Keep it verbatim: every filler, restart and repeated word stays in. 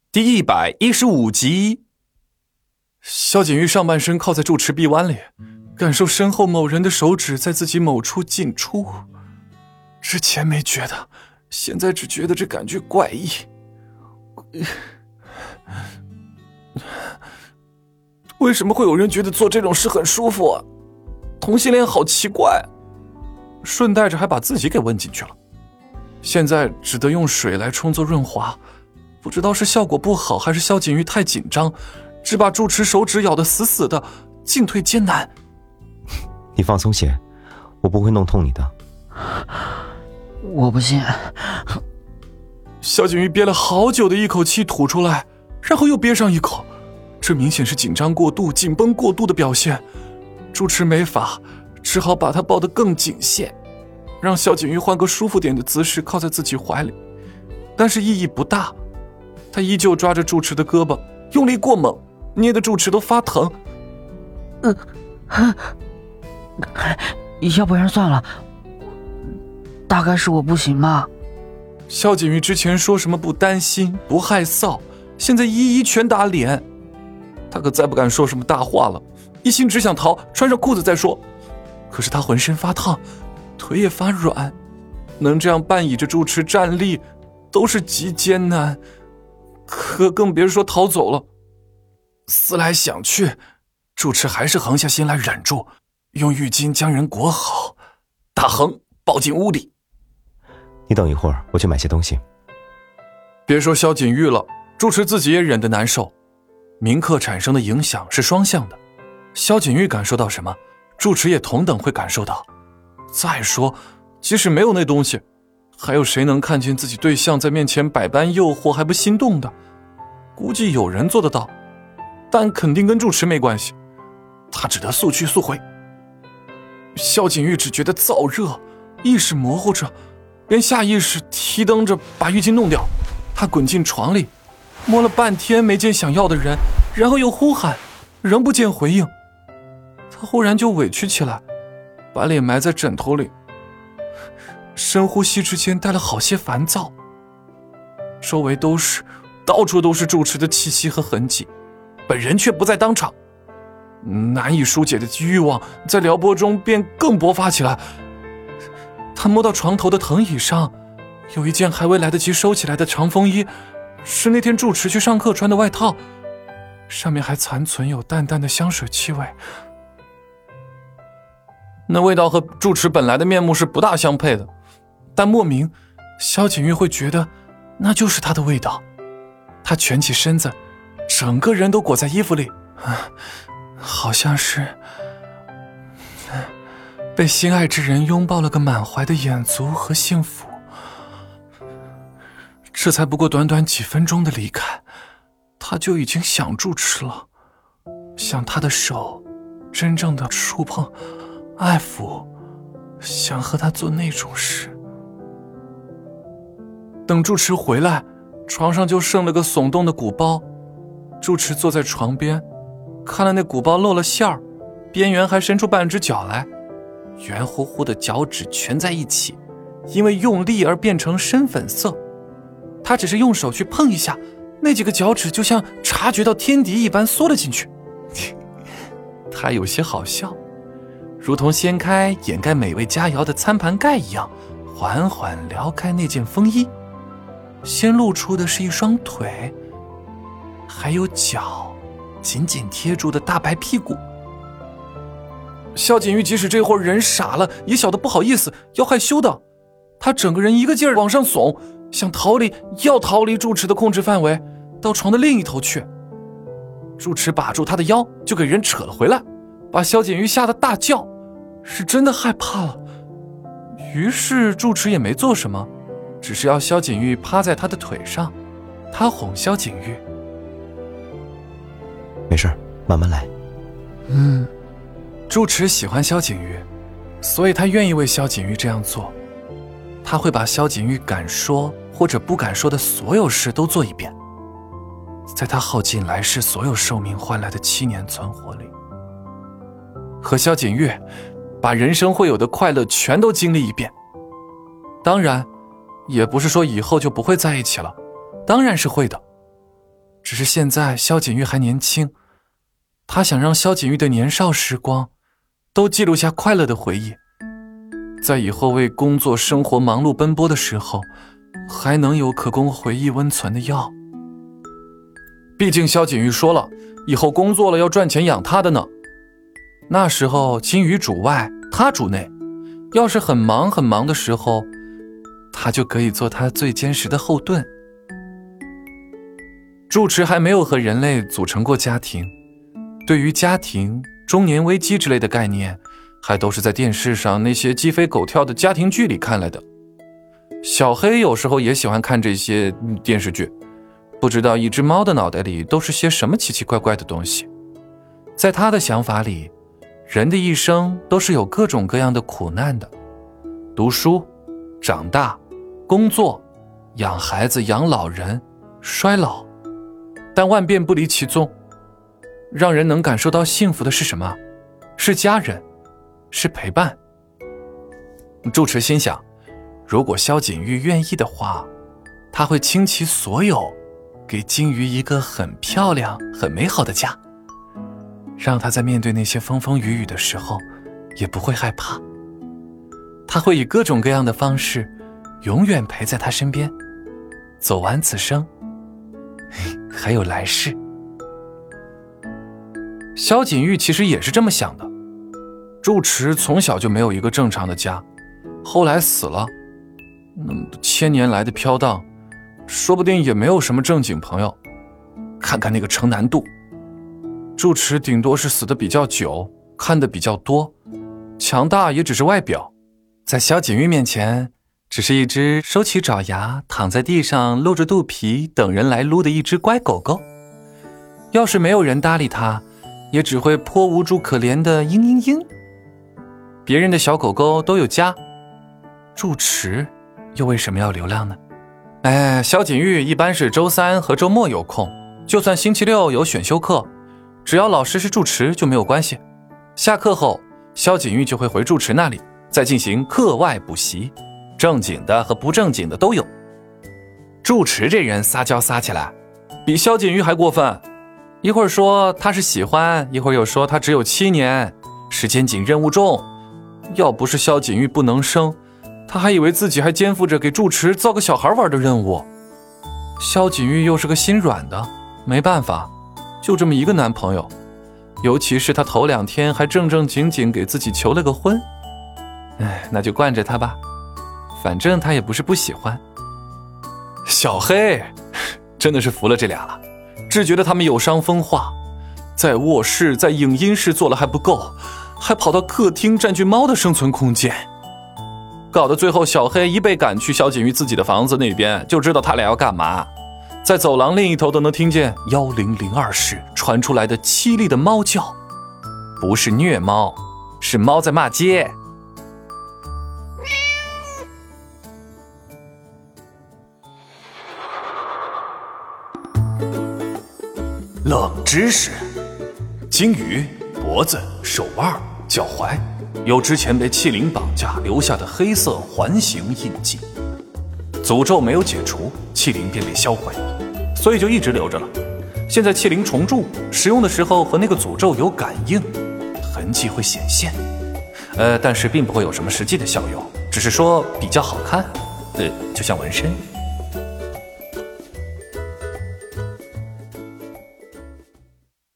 第一百一十五集。萧景玉上半身靠在住持臂弯里，感受身后某人的手指在自己某处进出。之前没觉得，现在只觉得这感觉怪异。为什么会有人觉得做这种事很舒服啊？同性恋好奇怪。顺带着还把自己给问进去了。现在只得用水来充作润滑，不知道是效果不好还是萧景玉太紧张，只把住持手指咬得死死的，进退艰难。 你放松些，我不会弄痛你的。 我不信。 萧景玉憋了好久的一口气吐出来，然后又憋上一口，这明显是紧张过度、紧绷过度的表现。住持没法，只好把他抱得更紧些，让萧景玉换个舒服点的姿势靠在自己怀里，但是意义不大。他依旧抓着住持的胳膊，用力过猛，捏得住持都发疼。 嗯、呃，要不然算了，大概是我不行吧。 萧景玉之前说什么不担心不害臊，现在一一全打脸。他可再不敢说什么大话了，一心只想逃，穿上裤子再说。可是他浑身发烫，腿也发软，能这样半倚着住持站立都是极艰难，可更别说逃走了。思来想去，住持还是横下心来忍住，用浴巾将人裹好，大横抱进屋里。 你等一会儿，我去买些东西。 别说萧景玉了，住持自己也忍得难受。铭刻产生的影响是双向的，萧景玉感受到什么，住持也同等会感受到。再说，即使没有那东西，还有谁能看见自己对象在面前百般诱惑还不心动的？估计有人做得到，但肯定跟住持没关系。他只得速去速回。萧景玉只觉得燥热，意识模糊着，便下意识提蹬着把浴巾弄掉。他滚进床里，摸了半天没见想要的人，然后又呼喊，仍不见回应。他忽然就委屈起来，把脸埋在枕头里，深呼吸之间带了好些烦躁。周围都是，到处都是住持的气息和痕迹，本人却不在当场。难以疏解的欲望在撩拨中便更勃发起来。他摸到床头的藤椅上，有一件还未来得及收起来的长风衣，是那天住持去上课穿的外套，上面还残存有淡淡的香水气味。那味道和住持本来的面目是不大相配的，但莫名萧景玉会觉得那就是他的味道。他蜷起身子，整个人都裹在衣服里，好像是被心爱之人拥抱了个满怀的满足和幸福。这才不过短短几分钟的离开，他就已经想住持了，想他的手真正的触碰爱抚，想和他做那种事。等住持回来，床上就剩了个耸动的鼓包。住持坐在床边，看了那鼓包露了馅儿，边缘还伸出半只脚来，圆乎乎的脚趾蜷在一起，因为用力而变成深粉色。他只是用手去碰一下，那几个脚趾就像察觉到天敌一般缩了进去。他有些好笑，如同掀开掩盖美味佳肴的餐盘盖一样，缓缓撩开那件风衣，先露出的是一双腿，还有脚紧紧贴住的大白屁股。萧景玉即使这会儿人傻了，也晓得不好意思，要害羞的。他整个人一个劲儿往上耸，想逃离，要逃离住持的控制范围，到床的另一头去。住持把住他的腰，就给人扯了回来，把萧景玉吓得大叫，是真的害怕了。于是住持也没做什么，只是要萧景玉趴在他的腿上。他哄萧景玉， 没事，慢慢来。 嗯， 住持喜欢萧景玉，所以他愿意为萧景玉这样做。他会把萧景玉敢说或者不敢说的所有事都做一遍，在他耗尽来世所有寿命换来的七年存活里，和萧景玉把人生会有的快乐全都经历一遍。当然也不是说以后就不会在一起了，当然是会的。 只是现在萧锦玉还年轻，他想让萧锦玉的年少时光都记录下快乐的回忆，在以后为工作生活忙碌奔波的时候，还能有可供回忆温存的药。毕竟萧锦玉说了，以后工作了要赚钱养他的呢。那时候金鱼主外，他主内，要是很忙很忙的时候，他就可以做他最坚实的后盾。住持还没有和人类组成过家庭，对于家庭、中年危机之类的概念，还都是在电视上那些鸡飞狗跳的家庭剧里看来的。小黑有时候也喜欢看这些电视剧，不知道一只猫的脑袋里都是些什么奇奇怪怪的东西。在他的想法里，人的一生都是有各种各样的苦难的，读书、长大、工作、养孩子、养老人、衰老，但万变不离其宗。让人能感受到幸福的是什么？是家人，是陪伴。住持心想，如果萧锦玉愿意的话，他会倾其所有，给金鱼一个很漂亮、很美好的家，让他在面对那些风风雨雨的时候，也不会害怕。他会以各种各样的方式，永远陪在他身边，走完此生，还有来世。萧锦玉其实也是这么想的。住持从小就没有一个正常的家，后来死了，嗯，千年来的飘荡，说不定也没有什么正经朋友。看看那个程南渡，住持顶多是死得比较久，看得比较多，强大也只是外表，在萧锦玉面前，只是一只收起爪牙，躺在地上露着肚皮等人来撸的一只乖狗狗。要是没有人搭理他，也只会颇无助可怜的嘤嘤嘤。别人的小狗狗都有家，住持又为什么要流浪呢？哎，萧锦玉一般是周三和周末有空，就算星期六有选修课，只要老师是住持就没有关系。下课后，萧锦玉就会回住持那里，再进行课外补习，正经的和不正经的都有。住持这人撒娇撒起来，比萧锦玉还过分。一会儿说他是喜欢，一会儿又说他只有七年，时间紧，任务重。要不是萧锦玉不能生，他还以为自己还肩负着给住持造个小孩玩的任务。萧锦玉又是个心软的，没办法，就这么一个男朋友，尤其是他头两天还正正经经给自己求了个婚。哎，那就惯着他吧，反正他也不是不喜欢。小黑真的是服了这俩了，只觉得他们有伤风化，在卧室在影音室做了还不够，还跑到客厅占据猫的生存空间，搞得最后小黑一被赶去萧锦玉自己的房子那边，就知道他俩要干嘛。在走廊另一头都能听见一零零二室传出来的凄厉的猫叫，不是虐猫，是猫在骂街。冷知识：鲸鱼脖子、手腕、脚踝有之前被欺凌绑架留下的黑色环形印记，诅咒没有解除，欺凌便被销毁，所以就一直留着了。现在欺凌重铸，使用的时候和那个诅咒有感应，痕迹会显现，呃，但是并不会有什么实际的效用，只是说比较好看，呃，就像纹身。